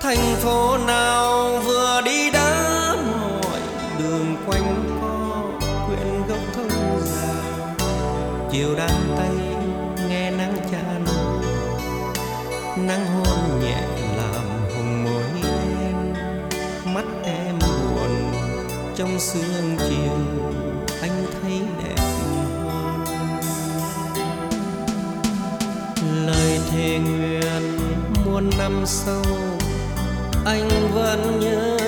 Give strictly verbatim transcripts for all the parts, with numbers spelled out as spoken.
Thành phố nào vừa đi đã mọi đường quanh co quyện gốc thông già. Chiều đang tay nghe nắng chan nắng hôn nhẹ làm hồng môi em. Mắt em buồn trong sương chiều anh thấy đẹp hơn. Lời thề nguyện muôn năm sau anh vẫn nhớ.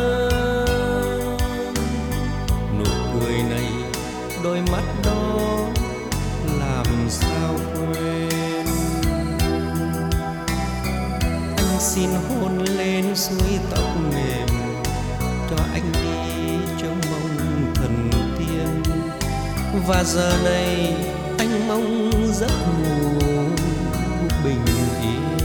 Nụ cười này đôi mắt đó làm sao quên. Anh xin hôn lên suối tóc mềm cho anh đi trong mong thần tiên. Và giờ này anh mong giấc ngủ bình yên.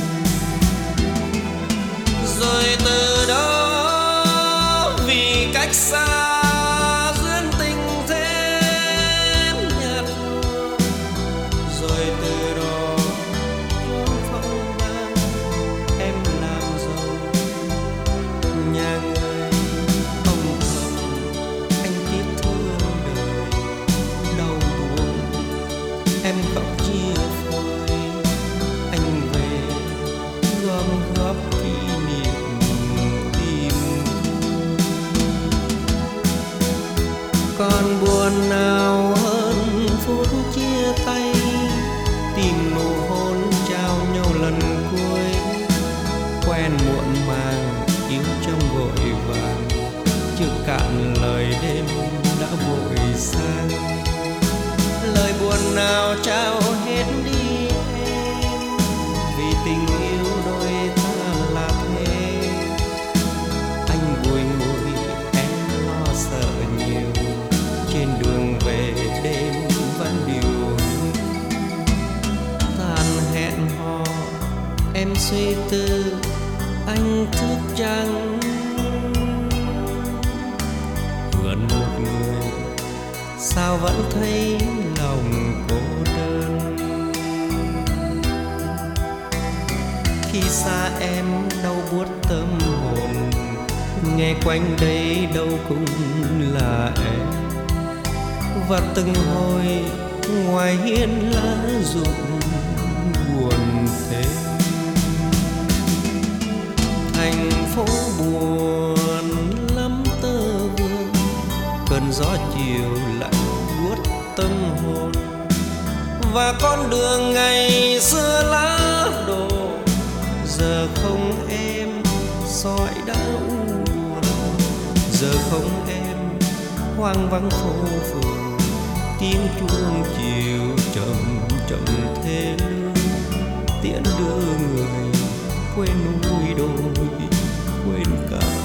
Rồi từ đó vì cách xa duyên tình thêm nhạt. Rồi từ đó trong phong ba em làm giàu nhà người ông thầm. Anh tiếc thương đời đau buồn em khóc chia phôi. Anh về gom góp kỷ niệm tìm. Còn buồn nào hơn phút chia tay, tìm nụ hôn trao nhau lần cuối. Quen muộn màng yêu trong vội vàng, chưa cạn lời đêm đã vội sang. Lời buồn nào trao hết đi em, vì tình yêu đôi ta là thế. Anh bùi ngùi em lo sợ nhiều, trên đường về đêm vẫn điều hưu. Tàn hẹn hò em suy tư anh thức trắng. Gần một người sao vẫn thấy lòng cô đơn. Khi xa em đau buốt tâm hồn, nghe quanh đây đâu cũng là em. Và từng hồi ngoài hiên lá rụng buồn thêm. Thành phố buồn lắm tơ vương, cơn gió chiều lạnh buốt tâm hồn. Và con đường ngày xưa lá đổ, giờ không em sỏi đã u buồn. Giờ không em hoang vắng phố phường, tiếng chuông chiều chậm chậm thê lương. Tiễn đưa người quên núi đồi quên cả